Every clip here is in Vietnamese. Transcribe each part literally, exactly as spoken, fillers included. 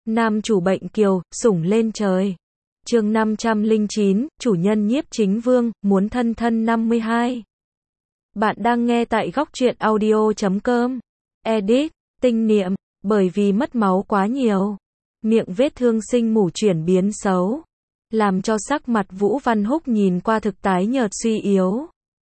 Nam chủ bệnh kiều, sủng lên trời. Chương năm trăm lẻ chín, chủ nhân Nhiếp Chính Vương, muốn thân thân năm mươi hai. Bạn đang nghe tại góc truyện audio chấm com. Edit, tinh niệm, bởi vì mất máu quá nhiều. Miệng vết thương sinh mủ chuyển biến xấu. Làm cho sắc mặt Vũ Văn Húc nhìn qua thực tái nhợt suy yếu.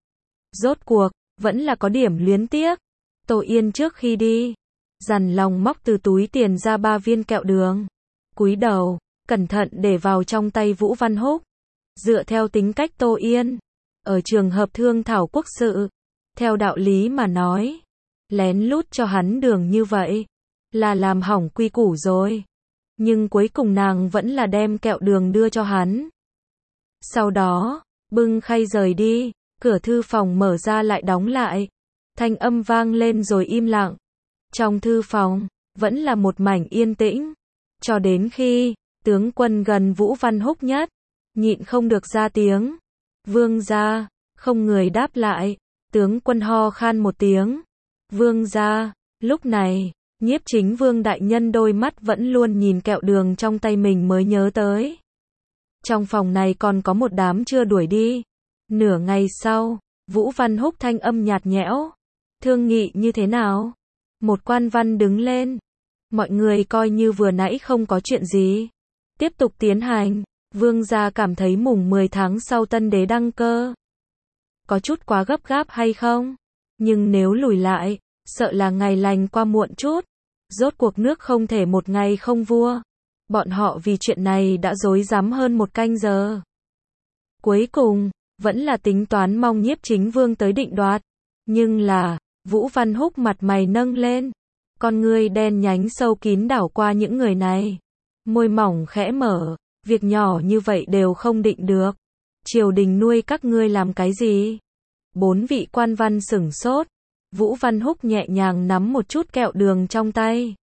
Rốt cuộc, vẫn là có điểm luyến tiếc. Tô Yên trước khi đi, dằn lòng móc từ túi tiền ra ba viên kẹo đường. Cúi đầu, cẩn thận để vào trong tay Vũ Văn Húc. Dựa theo tính cách Tô Yên, ở trường hợp thương thảo quốc sự, theo đạo lý mà nói, lén lút cho hắn đường như vậy, là làm hỏng quy củ rồi. Nhưng cuối cùng nàng vẫn là đem kẹo đường đưa cho hắn. Sau đó, bưng khay rời đi, cửa thư phòng mở ra lại đóng lại. Thanh âm vang lên rồi im lặng. Trong thư phòng, vẫn là một mảnh yên tĩnh. Cho đến khi, tướng quân gần Vũ Văn Húc nhất, nhịn không được ra tiếng. Vương gia, không người đáp lại. Tướng quân ho khan một tiếng. Vương gia, lúc này, Nhiếp Chính Vương đại nhân đôi mắt vẫn luôn nhìn kẹo đường trong tay mình mới nhớ tới. Trong phòng này còn có một đám chưa đuổi đi. Nửa ngày sau, Vũ Văn Húc thanh âm nhạt nhẽo. Thương nghị như thế nào? Một quan văn đứng lên. Mọi người coi như vừa nãy không có chuyện gì. Tiếp tục tiến hành. Vương gia cảm thấy mùng mười tháng sau tân đế đăng cơ. Có chút quá gấp gáp hay không? Nhưng nếu lùi lại, sợ là ngày lành qua muộn chút. Rốt cuộc nước không thể một ngày không vua. Bọn họ vì chuyện này đã rối rắm hơn một canh giờ. Cuối cùng, vẫn là tính toán mong Nhiếp Chính Vương tới định đoạt. Nhưng là, Vũ Văn Húc mặt mày nâng lên. Con ngươi đen nhánh sâu kín đảo qua những người này. Môi mỏng khẽ mở, việc nhỏ như vậy đều không định được. Triều đình nuôi các ngươi làm cái gì? Bốn vị quan văn sửng sốt. Vũ Văn Húc nhẹ nhàng nắm một chút kẹo đường trong tay.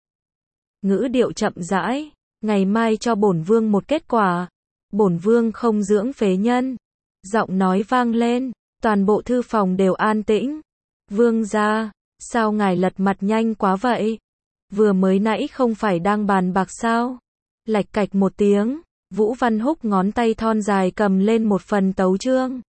Ngữ điệu chậm rãi, ngày mai cho bổn vương một kết quả. Bổn vương không dưỡng phế nhân. Giọng nói vang lên, toàn bộ thư phòng đều an tĩnh. Vương gia, sao ngài lật mặt nhanh quá vậy? Vừa mới nãy không phải đang bàn bạc sao? Lạch cạch một tiếng, Vũ Văn Húc ngón tay thon dài cầm lên một phần tấu chương.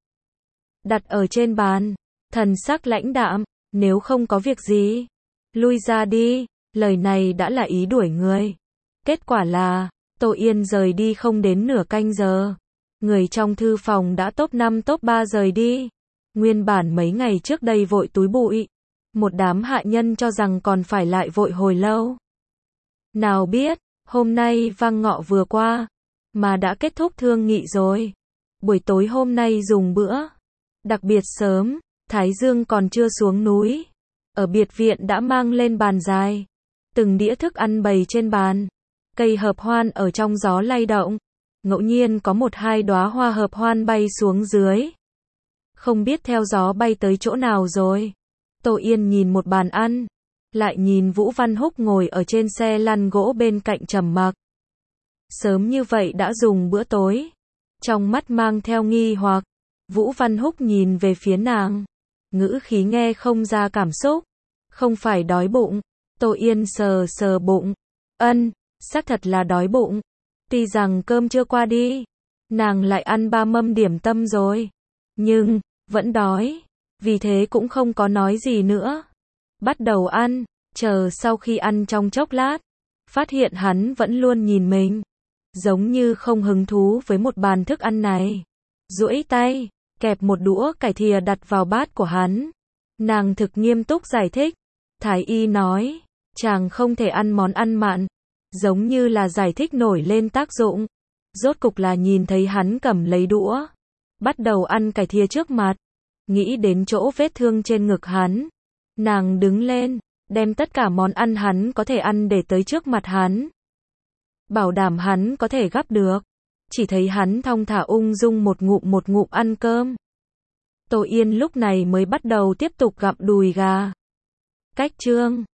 Đặt ở trên bàn, thần sắc lãnh đạm, nếu không có việc gì, lui ra đi, lời này đã là ý đuổi người. Kết quả là, Tô Yên rời đi không đến nửa canh giờ. Người trong thư phòng đã top năm top ba rời đi. Nguyên bản mấy ngày trước đây vội túi bụi. Một đám hạ nhân cho rằng còn phải lại vội hồi lâu. Nào biết, hôm nay vang ngọ vừa qua, mà đã kết thúc thương nghị rồi. Buổi tối hôm nay dùng bữa. Đặc biệt sớm, Thái Dương còn chưa xuống núi. Ở biệt viện đã mang lên bàn dài. Từng đĩa thức ăn bày trên bàn. Cây hợp hoan ở trong gió lay động. Ngẫu nhiên có một hai đóa hoa hợp hoan bay xuống dưới. Không biết theo gió bay tới chỗ nào rồi. Tô Yên nhìn một bàn ăn. Lại nhìn Vũ Văn Húc ngồi ở trên xe lăn gỗ bên cạnh trầm mặc. Sớm như vậy đã dùng bữa tối. Trong mắt mang theo nghi hoặc. Vũ Văn Húc nhìn về phía nàng. Ngữ khí nghe không ra cảm xúc. Không phải đói bụng. Tô Yên sờ sờ bụng. Ân, xác thật là đói bụng. Tuy rằng cơm chưa qua đi. Nàng lại ăn ba mâm điểm tâm rồi. Nhưng, vẫn đói. Vì thế cũng không có nói gì nữa. Bắt đầu ăn. Chờ sau khi ăn trong chốc lát. Phát hiện hắn vẫn luôn nhìn mình. Giống như không hứng thú với một bàn thức ăn này. Duỗi tay, kẹp một đũa cải thìa đặt vào bát của hắn. Nàng thực nghiêm túc giải thích. Thái y nói, chàng không thể ăn món ăn mặn. Giống như là giải thích nổi lên tác dụng. Rốt cục là nhìn thấy hắn cầm lấy đũa. Bắt đầu ăn cải thìa trước mặt. Nghĩ đến chỗ vết thương trên ngực hắn. Nàng đứng lên, đem tất cả món ăn hắn có thể ăn để tới trước mặt hắn. Bảo đảm hắn có thể gắp được. Chỉ thấy hắn thong thả ung dung một ngụm một ngụm ăn cơm. Tô Yên lúc này mới bắt đầu tiếp tục gặm đùi gà. Cách chương